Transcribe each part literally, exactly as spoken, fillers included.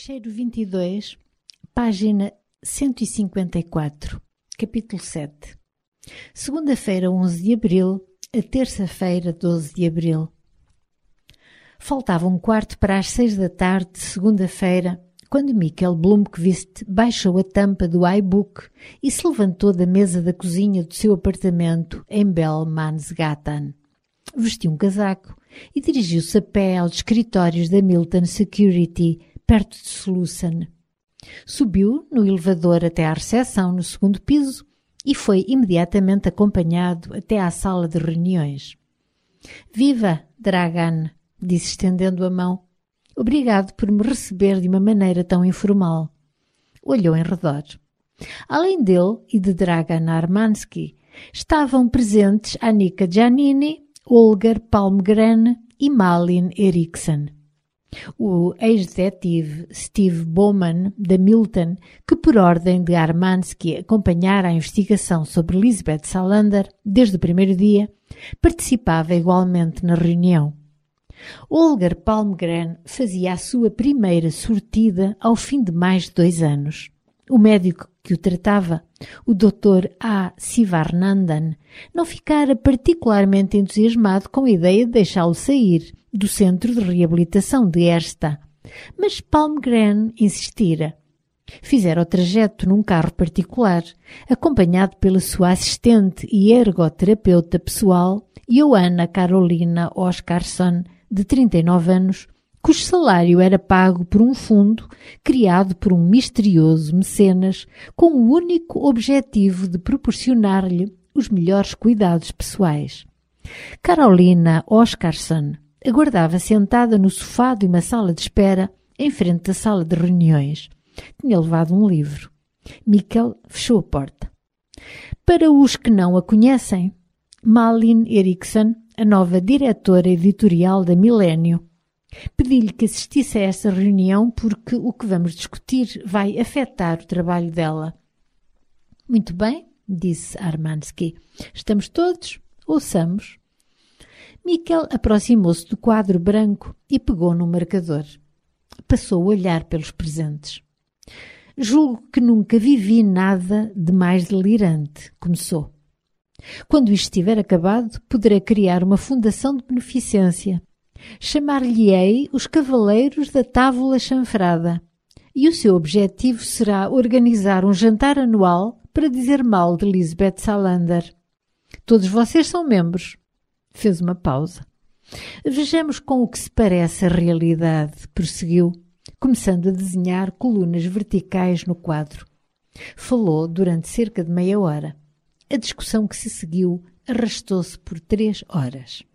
Fecheiro vinte e dois, página cento e cinquenta e quatro, capítulo sete. Segunda-feira, onze de abril, a terça-feira, doze de abril. Faltava um quarto para as seis da tarde de segunda-feira, quando Mikkel Blomqvist baixou a tampa do iBook e se levantou da mesa da cozinha do seu apartamento em Bellmansgatan. Vestiu um casaco e dirigiu-se a pé aos escritórios da Milton Security, perto de Slussen. Subiu no elevador até à recepção no segundo piso e foi imediatamente acompanhado até à sala de reuniões. «Viva, Dragan!» disse estendendo a mão. «Obrigado por me receber de uma maneira tão informal». Olhou em redor. Além dele e de Dragan Armansky, estavam presentes Annika Giannini, Holger Palmgren e Malin Eriksson. O ex-detetive Steve Bowman, da Milton, que por ordem de Armansky acompanhara a investigação sobre Lisbeth Salander desde o primeiro dia, participava igualmente na reunião. Holger Palmgren fazia a sua primeira sortida ao fim de mais de dois anos. O médico que o tratava, o doutor A. Sivarnandan, não ficara particularmente entusiasmado com a ideia de deixá-lo sair do centro de reabilitação de Ersta, mas Palmgren insistira. Fizera o trajeto num carro particular, acompanhado pela sua assistente e ergoterapeuta pessoal, Johanna Carolina Oskarsson, de trinta e nove anos, cujo salário era pago por um fundo criado por um misterioso mecenas com o único objetivo de proporcionar-lhe os melhores cuidados pessoais. Carolina Oskarsson aguardava sentada no sofá de uma sala de espera em frente da sala de reuniões. Tinha levado um livro. Mikkel fechou a porta. Para os que não a conhecem, Malin Eriksson, a nova diretora editorial da Milênio, pedi-lhe que assistisse a esta reunião porque o que vamos discutir vai afetar o trabalho dela. Muito bem, disse Armansky. Estamos todos? Ouçamos. Mikkel aproximou-se do quadro branco e pegou no marcador. Passou a olhar pelos presentes. Julgo que nunca vivi nada de mais delirante, começou. Quando isto estiver acabado, poderei criar uma fundação de beneficência. Chamar-lhe-ei os Cavaleiros da Távola Chanfrada e o seu objetivo será organizar um jantar anual para dizer mal de Lisbeth Salander. Todos vocês são membros. Fez uma pausa. Vejamos com o que se parece a realidade, prosseguiu, começando a desenhar colunas verticais no quadro. Falou durante cerca de meia hora. A discussão que se seguiu arrastou-se por três horas.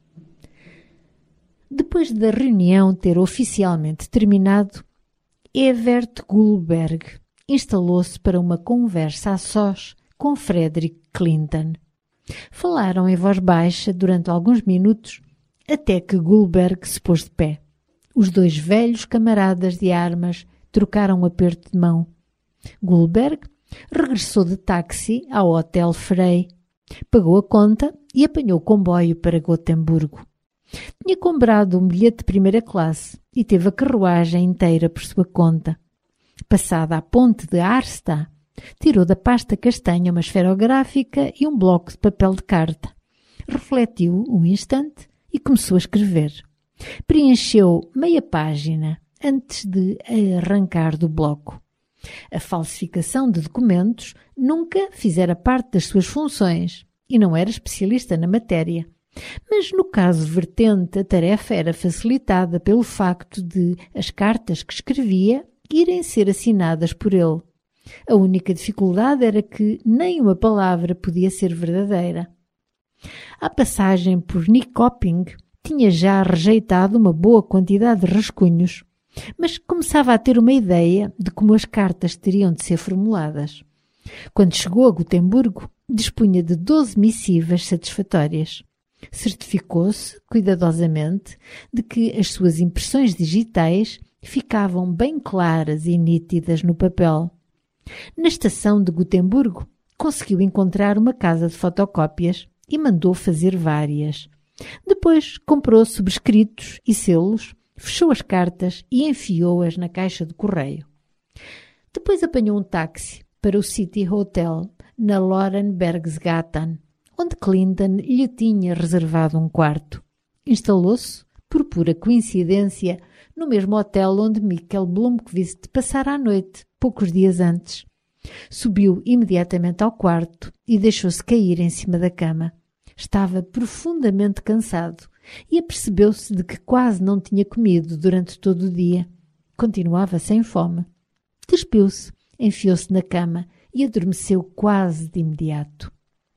Depois da reunião ter oficialmente terminado, Evert Gullberg instalou-se para uma conversa a sós com Frederick Clinton. Falaram em voz baixa durante alguns minutos, até que Gullberg se pôs de pé. Os dois velhos camaradas de armas trocaram um aperto de mão. Gullberg regressou de táxi ao Hotel Frey, pagou a conta e apanhou o comboio para Gotemburgo. Tinha comprado um bilhete de primeira classe e teve a carruagem inteira por sua conta. Passada a ponte de Arsta, tirou da pasta castanha uma esferográfica e um bloco de papel de carta. Refletiu um instante e começou a escrever. Preencheu meia página antes de arrancar do bloco. A falsificação de documentos nunca fizera parte das suas funções e não era especialista na matéria. Mas no caso vertente, a tarefa era facilitada pelo facto de as cartas que escrevia irem ser assinadas por ele. A única dificuldade era que nem uma palavra podia ser verdadeira. A passagem por Nyköping tinha já rejeitado uma boa quantidade de rascunhos, mas começava a ter uma ideia de como as cartas teriam de ser formuladas. Quando chegou a Gotemburgo, dispunha de doze missivas satisfatórias. Certificou-se, cuidadosamente, de que as suas impressões digitais ficavam bem claras e nítidas no papel. Na estação de Gotemburgo, conseguiu encontrar uma casa de fotocópias e mandou fazer várias. Depois comprou subscritos e selos, fechou as cartas e enfiou-as na caixa de correio. Depois apanhou um táxi para o City Hotel na Lorenbergsgatan, onde Clinton lhe tinha reservado um quarto. Instalou-se, por pura coincidência, no mesmo hotel onde Mikhail Blomkvist passara a noite, poucos dias antes. Subiu imediatamente ao quarto e deixou-se cair em cima da cama. Estava profundamente cansado e apercebeu-se de que quase não tinha comido durante todo o dia. Continuava sem fome. Despiu-se, enfiou-se na cama e adormeceu quase de imediato.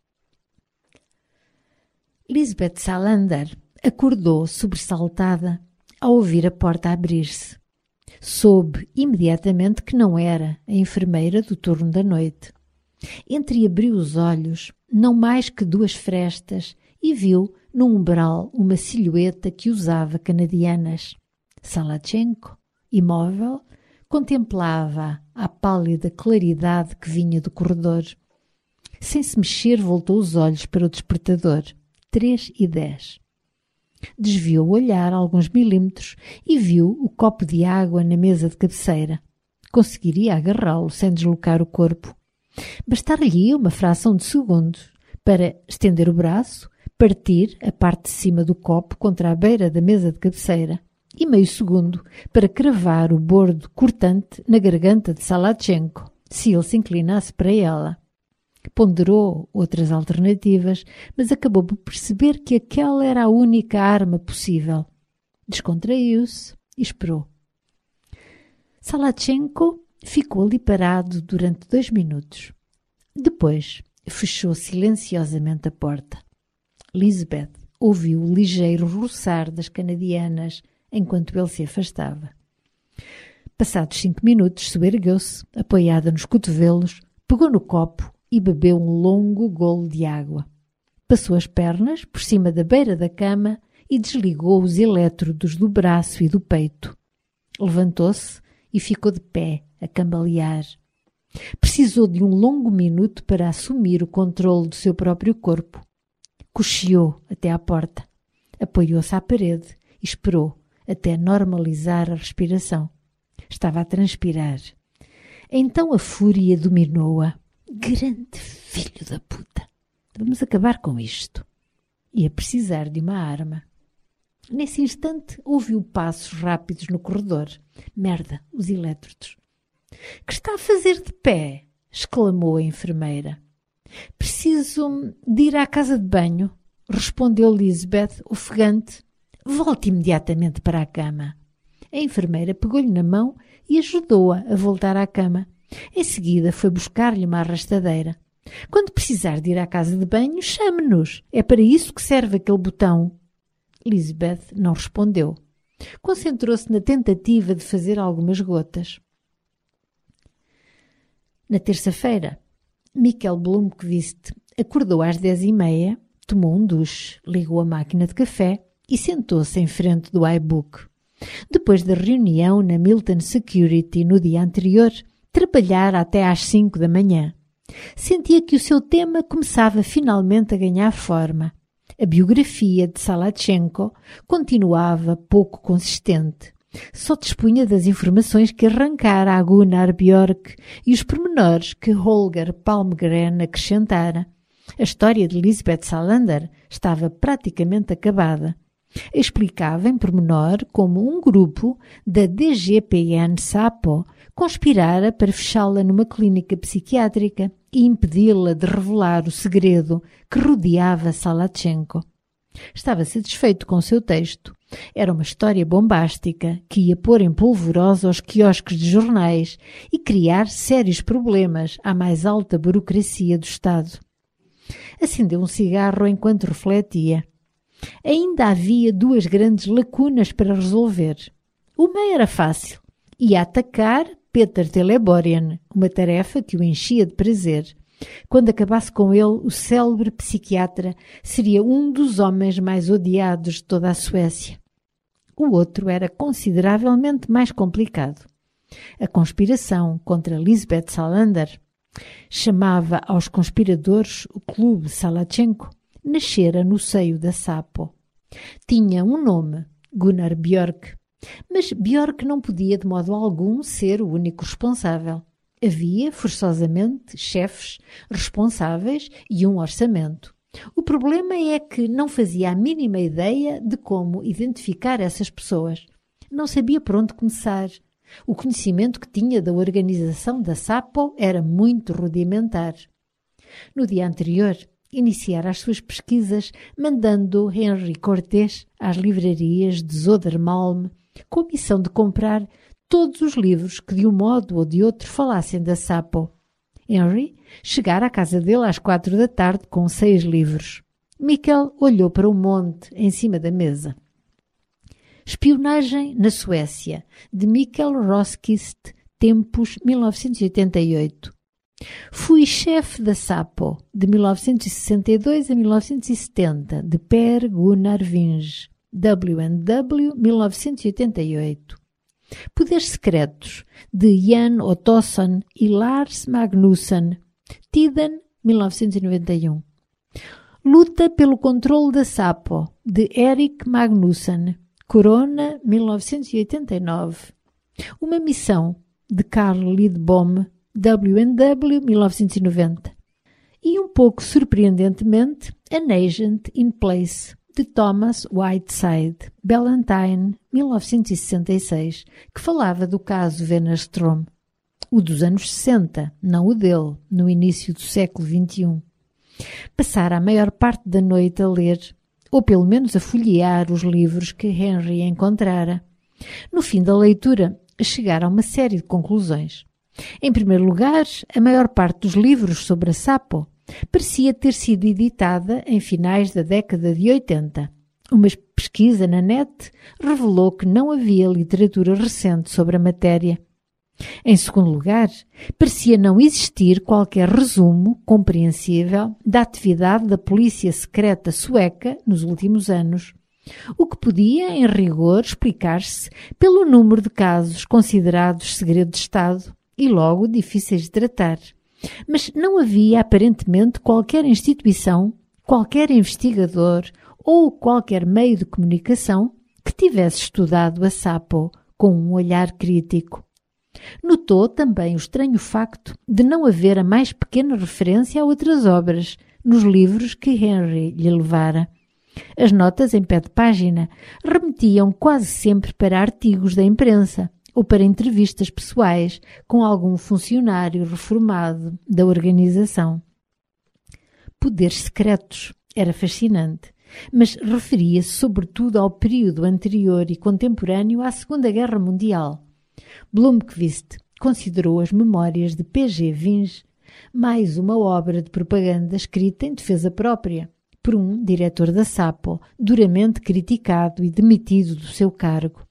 Lisbeth Salander acordou sobressaltada ao ouvir a porta abrir-se. Soube imediatamente que não era a enfermeira do turno da noite. Entreabriu os olhos, não mais que duas frestas, e viu no umbral uma silhueta que usava canadianas. Salachenko, imóvel, contemplava-a à pálida claridade que vinha do corredor. Sem se mexer, voltou os olhos para o despertador. Três e dez. Desviou o olhar alguns milímetros e viu o copo de água na mesa de cabeceira. Conseguiria agarrá-lo sem deslocar o corpo. Bastar-lhe uma fração de segundo para estender o braço, partir a parte de cima do copo contra a beira da mesa de cabeceira e meio segundo para cravar o bordo cortante na garganta de Salachenko, se ele se inclinasse para ela. Ponderou outras alternativas, mas acabou por perceber que aquela era a única arma possível. Descontraiu-se e esperou. Salachenko ficou ali parado durante dois minutos. Depois fechou silenciosamente a porta. Lisbeth ouviu o ligeiro roçar das canadianas enquanto ele se afastava. Passados cinco minutos, soergueu-se, apoiada nos cotovelos, pegou no copo e bebeu um longo golo de água. Passou as pernas por cima da beira da cama e desligou os elétrodos do braço e do peito. Levantou-se e ficou de pé, a cambalear. Precisou de um longo minuto para assumir o controle do seu próprio corpo. Cocheou até à porta. Apoiou-se à parede e esperou até normalizar a respiração. Estava a transpirar. Então a fúria dominou-a. Grande filho da puta! Vamos acabar com isto. Ia precisar de uma arma. Nesse instante ouviu passos rápidos no corredor. Merda, os elétrodos. Que está a fazer de pé? Exclamou a enfermeira. Preciso de ir à casa de banho, respondeu Lisbeth, ofegante. Volte imediatamente para a cama. A enfermeira pegou-lhe na mão e ajudou-a a voltar à cama. Em seguida foi buscar-lhe uma arrastadeira. Quando precisar de ir à casa de banho, chame-nos. É para isso que serve aquele botão. Lisbeth não respondeu. Concentrou-se na tentativa de fazer algumas gotas. Na terça-feira, Mikhail Blomkvist acordou às dez e meia, tomou um duche, ligou a máquina de café e sentou-se em frente do iBook. Depois da reunião na Milton Security no dia anterior, trabalhara até às cinco da manhã. Sentia que o seu tema começava finalmente a ganhar forma. A biografia de Salachenko continuava pouco consistente. Só dispunha das informações que arrancara a Gunnar Björk e os pormenores que Holger Palmgren acrescentara. A história de Lisbeth Salander estava praticamente acabada. Explicava em pormenor como um grupo da D G P N Sapo conspirara para fechá-la numa clínica psiquiátrica e impedi-la de revelar o segredo que rodeava Salachenko. Estava satisfeito com o seu texto. Era uma história bombástica que ia pôr em polvorosa os quiosques de jornais e criar sérios problemas à mais alta burocracia do Estado. Acendeu um cigarro enquanto refletia. Ainda havia duas grandes lacunas para resolver. Uma era fácil. Ia atacar Peter Teleborian, uma tarefa que o enchia de prazer. Quando acabasse com ele, o célebre psiquiatra seria um dos homens mais odiados de toda a Suécia. O outro era consideravelmente mais complicado. A conspiração contra Lisbeth Salander, chamava aos conspiradores o Clube Salachenko, nascera no seio da Sapo. Tinha um nome, Gunnar Björk, Mas Bjork não podia de modo algum ser o único responsável. Havia, forçosamente, chefes responsáveis e um orçamento. O problema é que não fazia a mínima ideia de como identificar essas pessoas. Não sabia por onde começar. O conhecimento que tinha da organização da Sapo era muito rudimentar. No dia anterior, iniciara as suas pesquisas, mandando Henry Cortés às livrarias de Södermalm com a missão de comprar todos os livros que de um modo ou de outro falassem da Sapo. Henry chegara à casa dele às quatro da tarde com seis livros. Mikkel olhou para o monte em cima da mesa. Espionagem na Suécia, de Mikkel Roskist, Tempos, mil novecentos e oitenta e oito. Fui chefe da Sapo, de mil novecentos e sessenta e dois a mil novecentos e setenta, de Per Gunnar Vinge, W and W, mil novecentos e oitenta e oito. Poderes Secretos, de Jan Ottosson e Lars Magnusson, Tiden, mil novecentos e noventa e um. Luta pelo controle da Sapo, de Erik Magnusson, Corona, mil novecentos e oitenta e nove. Uma missão, de Carl Lidbom, W and W, mil novecentos e noventa. E um pouco surpreendentemente, An Agent in Place, de Thomas Whiteside, Ballantine, mil novecentos e sessenta e seis, que falava do caso Wennerstrom. O dos anos sessenta, não o dele, no início do século vinte e um. Passara a maior parte da noite a ler, ou pelo menos a folhear os livros que Henry encontrara. No fim da leitura, chegara a uma série de conclusões. Em primeiro lugar, a maior parte dos livros sobre a Sapo parecia ter sido editada em finais da década de oitenta. Uma pesquisa na net revelou que não havia literatura recente sobre a matéria. Em segundo lugar, parecia não existir qualquer resumo compreensível da atividade da polícia secreta sueca nos últimos anos, o que podia, em rigor, explicar-se pelo número de casos considerados segredo de Estado e logo difíceis de tratar. Mas não havia aparentemente qualquer instituição, qualquer investigador ou qualquer meio de comunicação que tivesse estudado a Sapo com um olhar crítico. Notou também o estranho facto de não haver a mais pequena referência a outras obras nos livros que Henry lhe levara. As notas em pé de página remetiam quase sempre para artigos da imprensa ou para entrevistas pessoais com algum funcionário reformado da organização. Poderes Secretos era fascinante, mas referia-se sobretudo ao período anterior e contemporâneo à Segunda Guerra Mundial. Blomqvist considerou as memórias de P G Vinge mais uma obra de propaganda escrita em defesa própria, por um diretor da Sapo, duramente criticado e demitido do seu cargo.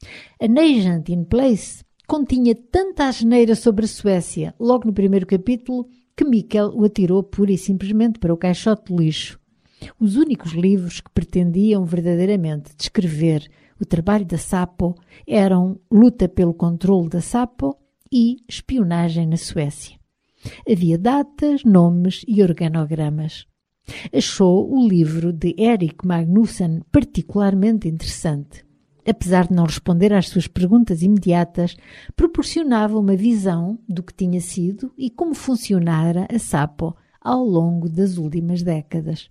An Agent in Place continha tanta asneira sobre a Suécia, logo no primeiro capítulo, que Mikkel o atirou pura e simplesmente para o caixote de lixo. Os únicos livros que pretendiam verdadeiramente descrever o trabalho da Sapo eram Luta pelo Controle da Sapo e Espionagem na Suécia. Havia datas, nomes e organogramas. Achou o livro de Erik Magnusson particularmente interessante. Apesar de não responder às suas perguntas imediatas, proporcionava uma visão do que tinha sido e como funcionara a Sapo ao longo das últimas décadas.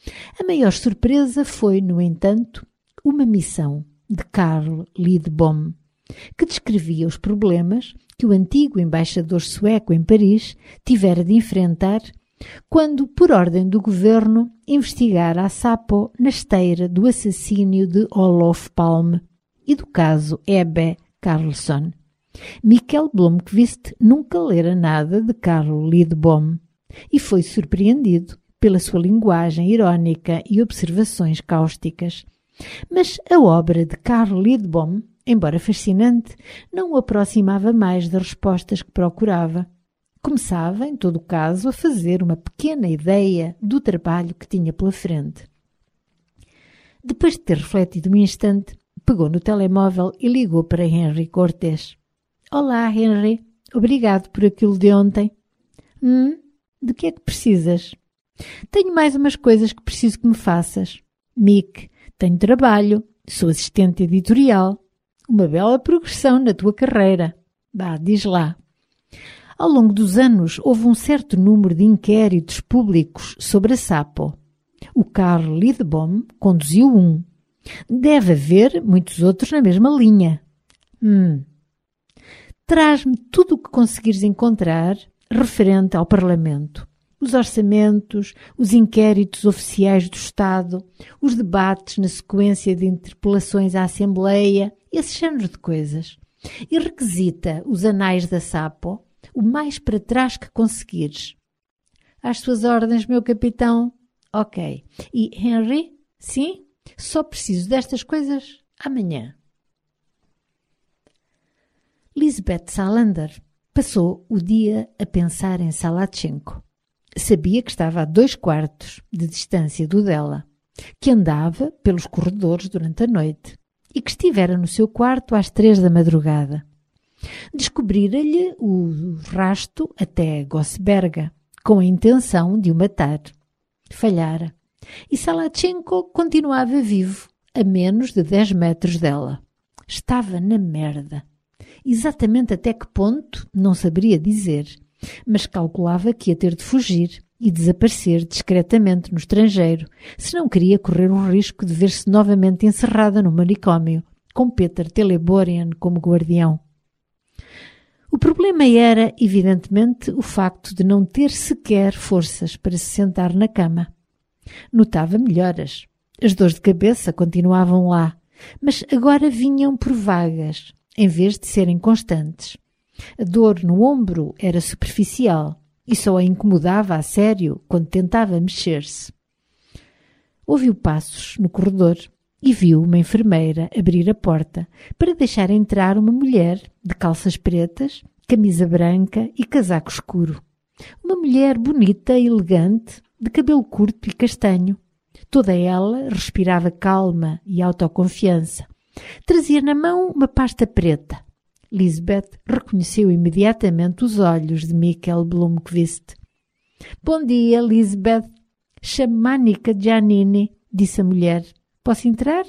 A maior surpresa foi, no entanto, uma missão de Carl Lidbom, que descrevia os problemas que o antigo embaixador sueco em Paris tivera de enfrentar quando, por ordem do governo, investigara a Sapo na esteira do assassínio de Olof Palme e do caso Ebbe Carlsson. Mikkel Blomqvist nunca lera nada de Carl Lidbom e foi surpreendido pela sua linguagem irónica e observações cáusticas. Mas a obra de Carl Lidbom, embora fascinante, não o aproximava mais das respostas que procurava. Começava, em todo o caso, a fazer uma pequena ideia do trabalho que tinha pela frente. Depois de ter refletido um instante, pegou no telemóvel e ligou para Henry Cortés. Olá, Henry. Obrigado por aquilo de ontem. Hum? De que é que precisas? Tenho mais umas coisas que preciso que me faças. Mick, tenho trabalho. Sou assistente editorial. uma bela progressão na tua carreira. Vá, diz lá. Ao longo dos anos, houve um certo número de inquéritos públicos sobre a Sapo. O Carl Lidbom conduziu um. Deve haver muitos outros na mesma linha. Hum. Traz-me tudo o que conseguires encontrar referente ao Parlamento. Os orçamentos, os inquéritos oficiais do Estado, os debates na sequência de interpelações à Assembleia, esse género de coisas. E requisita os anais da Sapo o mais para trás que conseguires. Às suas ordens, meu capitão. Ok. E Henry? Sim? Só preciso destas coisas amanhã. Lisbeth Salander passou o dia a pensar em Salatchenko. Sabia que estava a dois quartos de distância do dela, que andava pelos corredores durante a noite e que estivera no seu quarto às três da madrugada. Descobrira-lhe o rasto até Gosberga, com a intenção de o matar. Falhara, e Salatchenko continuava vivo, a menos de dez metros dela. Estava na merda. Exatamente até que ponto, não saberia dizer, mas calculava que ia ter de fugir e desaparecer discretamente no estrangeiro, se não queria correr o risco de ver-se novamente encerrada no manicômio, com Peter Teleborian como guardião. O problema era, evidentemente, o facto de não ter sequer forças para se sentar na cama. Notava melhoras. As dores de cabeça continuavam lá, mas agora vinham por vagas, em vez de serem constantes. A dor no ombro era superficial e só a incomodava a sério quando tentava mexer-se. Ouviu passos no corredor e viu uma enfermeira abrir a porta para deixar entrar uma mulher de calças pretas, camisa branca e casaco escuro. Uma mulher bonita e elegante, de cabelo curto e castanho. Toda ela respirava calma e autoconfiança. Trazia na mão uma pasta preta. Lisbeth reconheceu imediatamente os olhos de Mikhail Blomqvist. — Bom dia, Lisbeth. Chamo-me Annika Giannini, disse a mulher. — Posso entrar?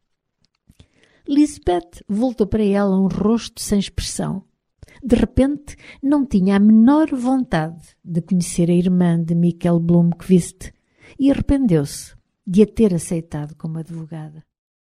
Lisbeth voltou para ela um rosto sem expressão. De repente, não tinha a menor vontade de conhecer a irmã de Mikhail Blomqvist e arrependeu-se de a ter aceitado como advogada.